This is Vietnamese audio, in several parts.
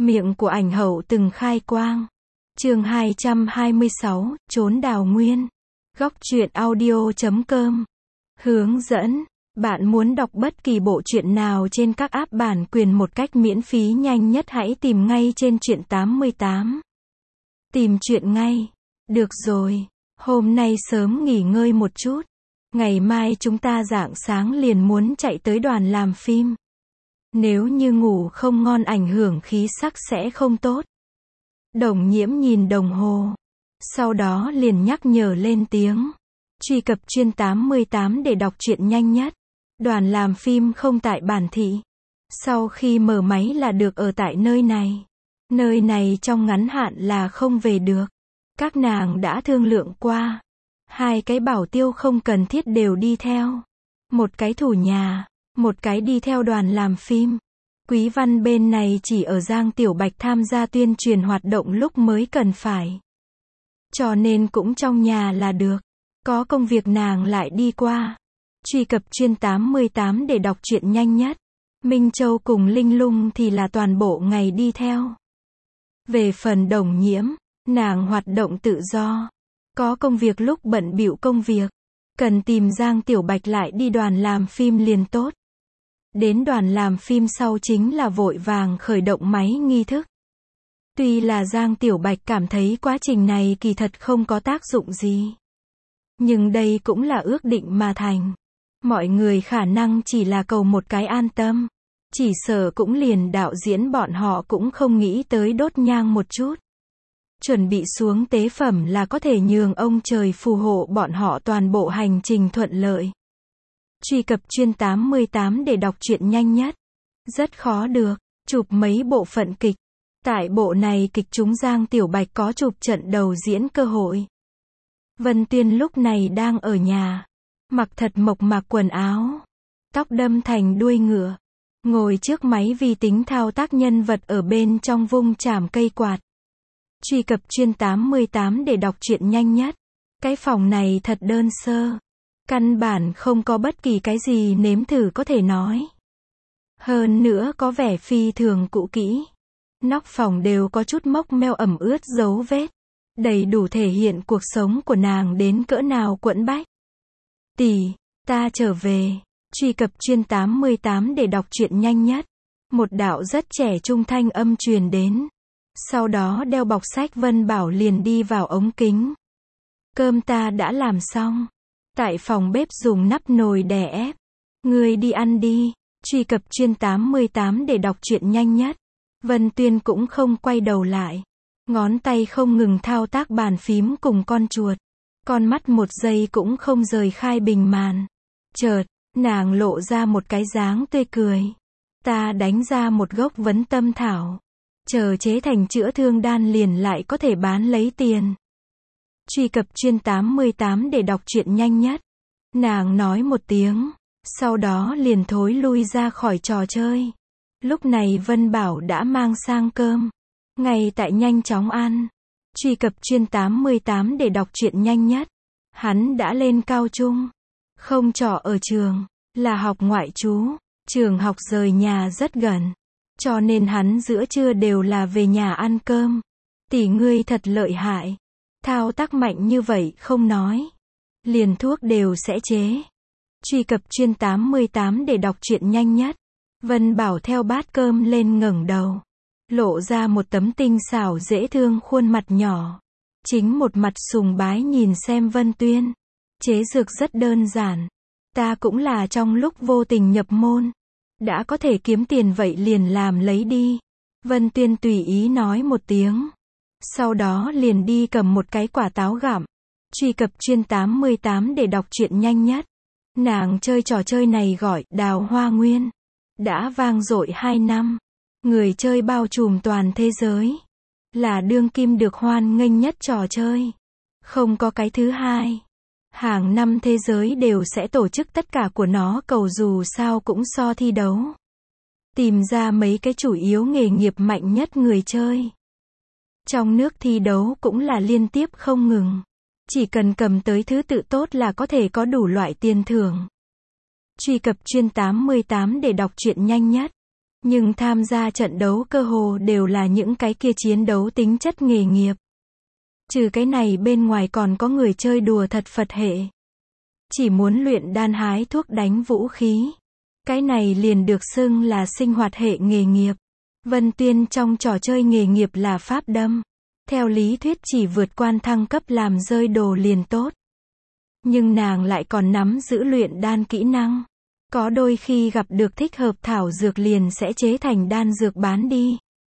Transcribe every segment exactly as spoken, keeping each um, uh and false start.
Miệng của ảnh hậu từng khai quang. Chương hai trăm hai mươi sáu, trốn đào nguyên. Góc truyện audio chấm com. Hướng dẫn. Bạn muốn đọc bất kỳ bộ truyện nào trên các app bản quyền một cách miễn phí nhanh nhất, hãy tìm ngay trên truyện tám mươi tám. Tìm truyện ngay. Được rồi, hôm nay sớm nghỉ ngơi một chút. Ngày mai chúng ta rạng sáng liền muốn chạy tới đoàn làm phim. Nếu như ngủ không ngon ảnh hưởng khí sắc sẽ không tốt. Đồng Nhiễm nhìn đồng hồ. Sau đó liền nhắc nhở lên tiếng. Truy cập chuyên tám mươi tám để đọc truyện nhanh nhất. Đoàn làm phim không tại bản thị. Sau khi mở máy là được ở tại nơi này. Nơi này trong ngắn hạn là không về được. Các nàng đã thương lượng qua. Hai cái bảo tiêu không cần thiết đều đi theo. Một cái thủ nhà, một cái đi theo đoàn làm phim. Quý Văn bên này chỉ ở Giang Tiểu Bạch tham gia tuyên truyền hoạt động lúc mới cần phải. Cho nên cũng trong nhà là được. Có công việc nàng lại đi qua. Truy cập chuyên tám mươi tám để đọc truyện nhanh nhất. Minh Châu cùng Linh Lung thì là toàn bộ ngày đi theo. Về phần Đồng Nhiễm, nàng hoạt động tự do. Có công việc lúc bận bịu công việc. Cần tìm Giang Tiểu Bạch lại đi đoàn làm phim liền tốt. Đến đoàn làm phim sau chính là vội vàng khởi động máy nghi thức. Tuy là Giang Tiểu Bạch cảm thấy quá trình này kỳ thật không có tác dụng gì. Nhưng đây cũng là ước định mà thành. Mọi người khả năng chỉ là cầu một cái an tâm. Chỉ sợ cũng liền đạo diễn bọn họ cũng không nghĩ tới đốt nhang một chút. Chuẩn bị xuống tế phẩm là có thể nhường ông trời phù hộ bọn họ toàn bộ hành trình thuận lợi. Truy cập chuyên tám mươi tám để đọc truyện nhanh nhất. Rất khó được, chụp mấy bộ phận kịch. Tại bộ này kịch chúng Giang Tiểu Bạch có chụp trận đầu diễn cơ hội. Vân Tuyên lúc này đang ở nhà. Mặc thật mộc mạc quần áo. Tóc đâm thành đuôi ngựa. Ngồi trước máy vi tính thao tác nhân vật ở bên trong vung chảm cây quạt. Truy cập chuyên tám mươi tám để đọc truyện nhanh nhất. Cái phòng này thật đơn sơ. Căn bản không có bất kỳ cái gì nếm thử có thể nói. Hơn nữa có vẻ phi thường cũ kỹ. Nóc phòng đều có chút mốc meo ẩm ướt dấu vết. Đầy đủ thể hiện cuộc sống của nàng đến cỡ nào quẫn bách. Tỷ, ta trở về. Truy cập chuyên tám mươi tám để đọc truyện nhanh nhất. Một đạo rất trẻ trung thanh âm truyền đến. Sau đó đeo bọc sách Vân Bảo liền đi vào ống kính. Cơm ta đã làm xong. Tại phòng bếp dùng nắp nồi đè ép. Ngươi đi ăn đi. Truy cập chuyên tám mươi tám để đọc truyện nhanh nhất. Vân Tuyên cũng không quay đầu lại. Ngón tay không ngừng thao tác bàn phím cùng con chuột. Con mắt một giây cũng không rời khai bình màn. Chợt, nàng lộ ra một cái dáng tươi cười. Ta đánh ra một gốc vấn tâm thảo. Chờ chế thành chữa thương đan liền lại có thể bán lấy tiền. Truy cập chuyên tám mươi tám để đọc truyện nhanh nhất. Nàng nói một tiếng. Sau đó liền thối lui ra khỏi trò chơi. Lúc này Vân Bảo đã mang sang cơm. Ngay tại nhanh chóng ăn. Truy cập chuyên tám mươi tám để đọc truyện nhanh nhất. Hắn đã lên cao trung. Không trọ ở trường. Là học ngoại trú. Trường học rời nhà rất gần. Cho nên hắn giữa trưa đều là về nhà ăn cơm. Tỷ ngươi thật lợi hại. Thao tác mạnh như vậy không nói. Liền thuốc đều sẽ chế. Truy cập chuyên tám mươi tám để đọc truyện nhanh nhất. Vân Bảo theo bát cơm lên ngẩng đầu. Lộ ra một tấm tinh xảo dễ thương khuôn mặt nhỏ. Chính một mặt sùng bái nhìn xem Vân Tuyên. Chế dược rất đơn giản. Ta cũng là trong lúc vô tình nhập môn. Đã có thể kiếm tiền vậy liền làm lấy đi. Vân Tuyên tùy ý nói một tiếng. Sau đó liền đi cầm một cái quả táo gặm. Truy cập chuyên tám mươi tám để đọc truyện nhanh nhất. Nàng chơi trò chơi này gọi Đào Hoa Nguyên. Đã vang dội hai năm. Người chơi bao trùm toàn thế giới. Là đương kim được hoan nghênh nhất trò chơi. Không có cái thứ hai. Hàng năm thế giới đều sẽ tổ chức tất cả của nó, cầu dù sao cũng so thi đấu. Tìm ra mấy cái chủ yếu nghề nghiệp mạnh nhất người chơi. Trong nước thi đấu cũng là liên tiếp không ngừng. Chỉ cần cầm tới thứ tự tốt là có thể có đủ loại tiền thưởng. Truy cập chuyên tám mươi tám để đọc truyện nhanh nhất. Nhưng tham gia trận đấu cơ hồ đều là những cái kia chiến đấu tính chất nghề nghiệp. Trừ cái này bên ngoài còn có người chơi đùa thật Phật hệ. Chỉ muốn luyện đan hái thuốc đánh vũ khí. Cái này liền được xưng là sinh hoạt hệ nghề nghiệp. Vân Tuyên trong trò chơi nghề nghiệp là pháp đâm. Theo lý thuyết chỉ vượt quan thăng cấp làm rơi đồ liền tốt. Nhưng nàng lại còn nắm giữ luyện đan kỹ năng. Có đôi khi gặp được thích hợp thảo dược liền sẽ chế thành đan dược bán đi.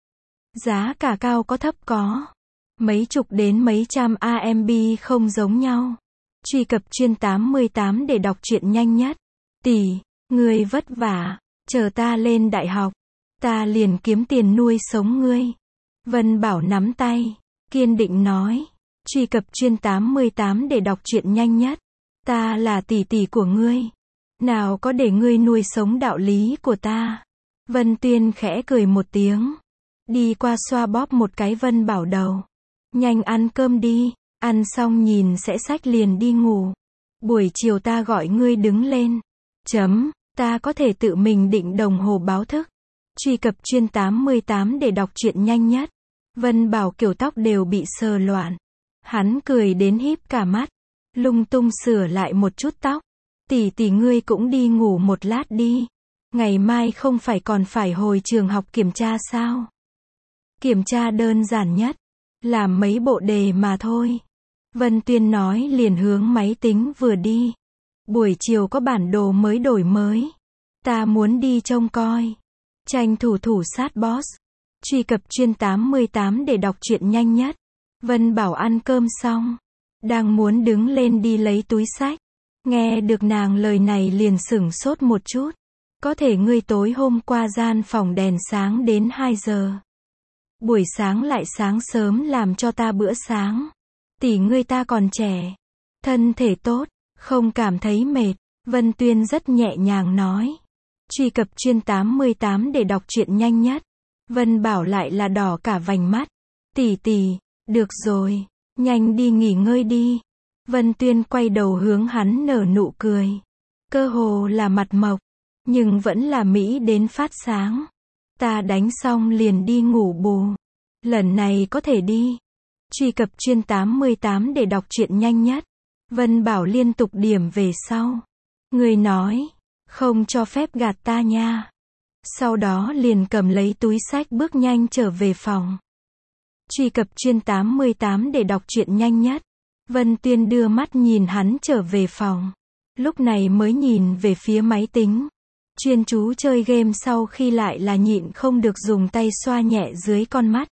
Giá cả cao có thấp có. Mấy chục đến mấy trăm a em bê không giống nhau. Truy cập chuyên tám mươi tám để đọc truyện nhanh nhất. Tỷ, ngươi vất vả, chờ ta lên đại học. Ta liền kiếm tiền nuôi sống ngươi. Vân Bảo nắm tay, kiên định nói. Truy cập chuyên tám mươi tám để đọc truyện nhanh nhất. Ta là tỷ tỷ của ngươi. Nào có để ngươi nuôi sống đạo lý của ta. Vân Tuyên khẽ cười một tiếng. Đi qua xoa bóp một cái Vân Bảo đầu. Nhanh ăn cơm đi, ăn xong nhìn sẽ xách liền đi ngủ. Buổi chiều ta gọi ngươi đứng lên. Chấm, ta có thể tự mình định đồng hồ báo thức. Truy cập chuyên tám mươi tám để đọc truyện nhanh nhất. Vân Bảo kiểu tóc đều bị sờ loạn. Hắn cười đến híp cả mắt. Lung tung sửa lại một chút tóc. Tỷ tỷ ngươi cũng đi ngủ một lát đi. Ngày mai không phải còn phải hồi trường học kiểm tra sao? Kiểm tra đơn giản nhất. Làm mấy bộ đề mà thôi. Vân Tuyên nói liền hướng máy tính vừa đi. Buổi chiều có bản đồ mới đổi mới. Ta muốn đi trông coi. Tranh thủ thủ sát boss. Truy cập chuyên tám mươi tám để đọc truyện nhanh nhất. Vân Bảo ăn cơm xong. Đang muốn đứng lên đi lấy túi xách. Nghe được nàng lời này liền sửng sốt một chút. Có thể ngươi tối hôm qua gian phòng đèn sáng đến hai giờ. Buổi sáng lại sáng sớm làm cho ta bữa sáng. Tỷ ngươi ta còn trẻ. Thân thể tốt, không cảm thấy mệt. Vân Tuyên rất nhẹ nhàng nói. Truy cập chuyên tám mươi tám để đọc truyện nhanh nhất. Vân Bảo lại là đỏ cả vành mắt. Tỷ tỷ, được rồi, nhanh đi nghỉ ngơi đi. Vân Tuyên quay đầu hướng hắn nở nụ cười. Cơ hồ là mặt mộc, nhưng vẫn là mỹ đến phát sáng. Ta đánh xong liền đi ngủ bù. Lần này có thể đi. Truy cập chuyên tám mươi tám để đọc truyện nhanh nhất. Vân Bảo liên tục điểm về sau. Người nói, không cho phép gạt ta nha. Sau đó liền cầm lấy túi xách bước nhanh trở về phòng. Truy cập chuyên tám mươi tám để đọc truyện nhanh nhất. Vân Tuyên đưa mắt nhìn hắn trở về phòng. Lúc này mới nhìn về phía máy tính. Chuyên chú chơi game sau khi lại là nhịn không được dùng tay xoa nhẹ dưới con mắt.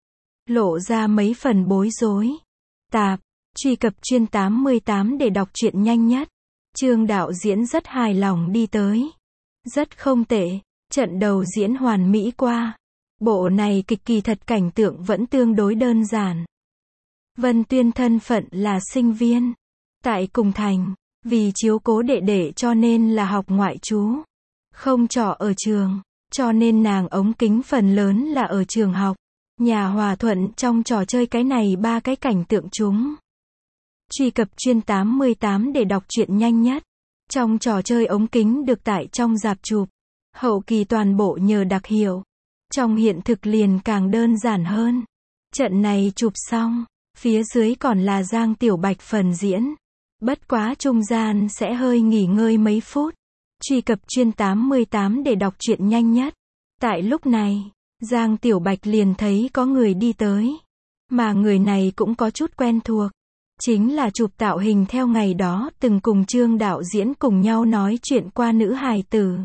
Lộ ra mấy phần bối rối. Tạp, truy cập chuyên tám mươi tám để đọc truyện nhanh nhất. Trương đạo diễn rất hài lòng đi tới. Rất không tệ, trận đầu diễn hoàn mỹ qua. Bộ này kịch kỳ thật cảnh tượng vẫn tương đối đơn giản. Vân Tuyên thân phận là sinh viên. Tại cùng thành, vì chiếu cố đệ đệ cho nên là học ngoại trú. Không trọ ở trường, cho nên nàng ống kính phần lớn là ở trường học. Nhà hòa thuận trong trò chơi cái này ba cái cảnh tượng chúng. Truy cập chuyên tám mươi tám để đọc truyện nhanh nhất. Trong trò chơi ống kính được tải trong rạp chụp. Hậu kỳ toàn bộ nhờ đặc hiệu. Trong hiện thực liền càng đơn giản hơn. Trận này chụp xong, phía dưới còn là Giang Tiểu Bạch phần diễn. Bất quá trung gian sẽ hơi nghỉ ngơi mấy phút. Truy cập chuyên tám mươi tám để đọc truyện nhanh nhất. Tại lúc này, Giang Tiểu Bạch liền thấy có người đi tới. Mà người này cũng có chút quen thuộc. Chính là chụp tạo hình theo ngày đó từng cùng Trương đạo diễn cùng nhau nói chuyện qua nữ hài tử.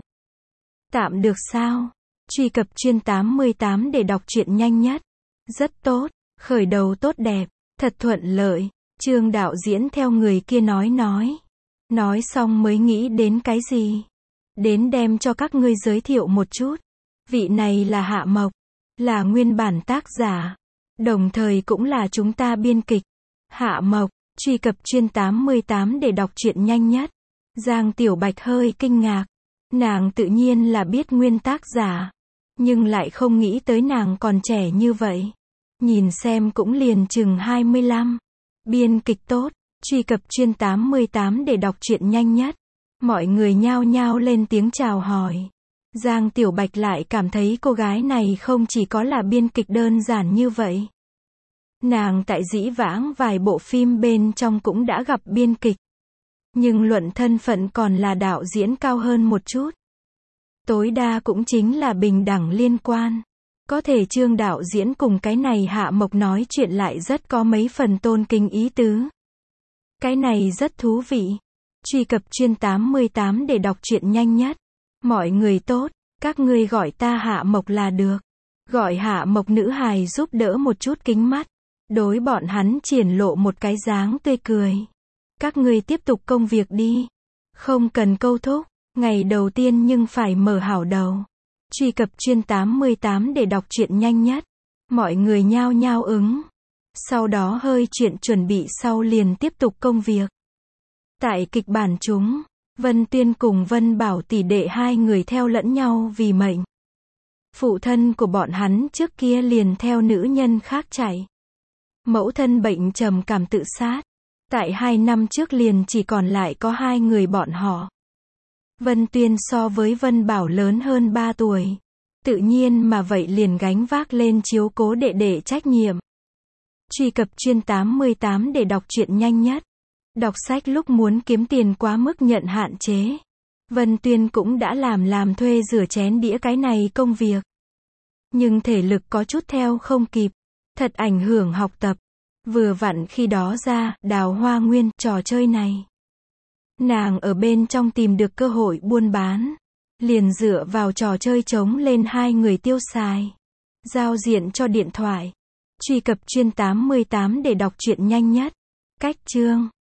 Tạm được sao? Truy cập chuyên tám mươi tám để đọc truyện nhanh nhất. Rất tốt, khởi đầu tốt đẹp, thật thuận lợi. Trương đạo diễn theo người kia nói nói. Nói xong mới nghĩ đến cái gì? Đến đem cho các ngươi giới thiệu một chút. Vị này là Hạ Mộc, là nguyên bản tác giả, đồng thời cũng là chúng ta biên kịch. Hạ Mộc, truy cập chuyên tám mươi tám để đọc truyện nhanh nhất. Giang Tiểu Bạch hơi kinh ngạc. Nàng tự nhiên là biết nguyên tác giả, nhưng lại không nghĩ tới nàng còn trẻ như vậy. Nhìn xem cũng liền chừng hai mươi lăm. Biên kịch tốt, truy cập chuyên tám mươi tám để đọc truyện nhanh nhất. Mọi người nhao nhao lên tiếng chào hỏi. Giang Tiểu Bạch lại cảm thấy cô gái này không chỉ có là biên kịch đơn giản như vậy. Nàng tại dĩ vãng vài bộ phim bên trong cũng đã gặp biên kịch. Nhưng luận thân phận còn là đạo diễn cao hơn một chút. Tối đa cũng chính là bình đẳng liên quan. Có thể Trương đạo diễn cùng cái này Hạ Mộc nói chuyện lại rất có mấy phần tôn kính ý tứ. Cái này rất thú vị. Truy cập chuyên tám mươi tám để đọc truyện nhanh nhất. Mọi người tốt, các ngươi gọi ta Hạ Mộc là được. Gọi Hạ Mộc nữ hài giúp đỡ một chút kính mắt. Đối bọn hắn triển lộ một cái dáng tươi cười. Các ngươi tiếp tục công việc đi. Không cần câu thúc. Ngày đầu tiên nhưng phải mở hảo đầu. Truy cập chuyên tám mươi tám để đọc truyện nhanh nhất. Mọi người nhao nhao ứng. Sau đó hơi chuyện chuẩn bị sau liền tiếp tục công việc. Tại kịch bản chúng, Vân Tuyên cùng Vân Bảo tỷ đệ hai người theo lẫn nhau vì mệnh. Phụ thân của bọn hắn trước kia liền theo nữ nhân khác chạy. Mẫu thân bệnh trầm cảm tự sát. Tại hai năm trước liền chỉ còn lại có hai người bọn họ. Vân Tuyên so với Vân Bảo lớn hơn ba tuổi. Tự nhiên mà vậy liền gánh vác lên chiếu cố đệ đệ trách nhiệm. Truy cập chuyên tám mươi tám để đọc truyện nhanh nhất. Đọc sách lúc muốn kiếm tiền quá mức nhận hạn chế. Vân Tuyên cũng đã làm làm thuê rửa chén đĩa cái này công việc. Nhưng thể lực có chút theo không kịp. Thật ảnh hưởng học tập. Vừa vặn khi đó ra, Đào Hoa Nguyên, trò chơi này. Nàng ở bên trong tìm được cơ hội buôn bán. Liền dựa vào trò chơi chống lên hai người tiêu xài. Giao diện cho điện thoại. Truy cập chuyên tám mươi tám để đọc truyện nhanh nhất. Cách chương